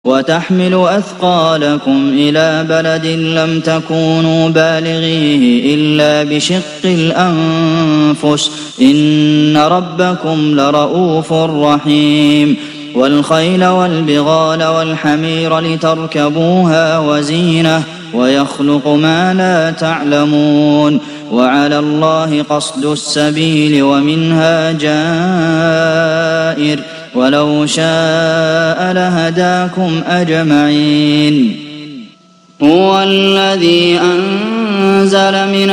وتحمل أثقالكم إلى بلد لم تكونوا بالغيه إلا بشق الأنفس إن ربكم لرءوف رحيم والخيل والبغال والحمير لتركبوها وزينة ويخلق ما لا تعلمون وعلى الله قصد السبيل ومنها جائر ولو شاء لهداكم أجمعين هو الذي أنزل من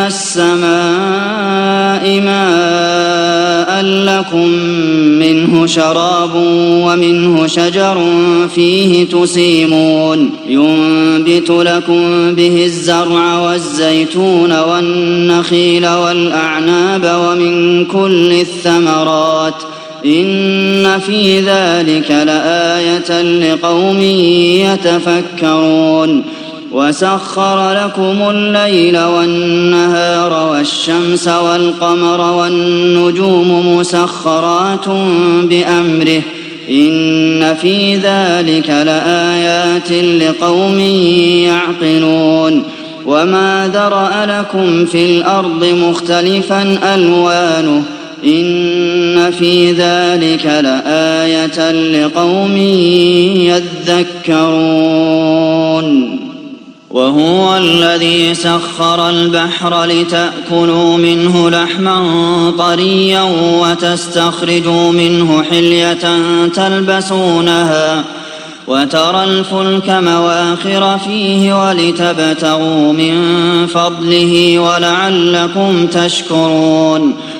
السماء ماء لكم منه شراب ومنه شجر فيه تسيمون ينبت لكم به الزرع والزيتون والنخيل والأعناب ومن كل الثمرات إن في ذلك لآية لقوم يتفكرون وسخر لكم الليل والنهار والشمس والقمر والنجوم مسخرات بأمره إن في ذلك لآيات لقوم يعقلون وما ذرأ لكم في الأرض مختلفا ألوانه إن في ذلك لآية لقوم يذكرون وهو الذي سخر البحر لتأكلوا منه لحما طريا وتستخرجوا منه حلية تلبسونها وترى الفلك مواخر فيه ولتبتغوا من فضله ولعلكم تشكرون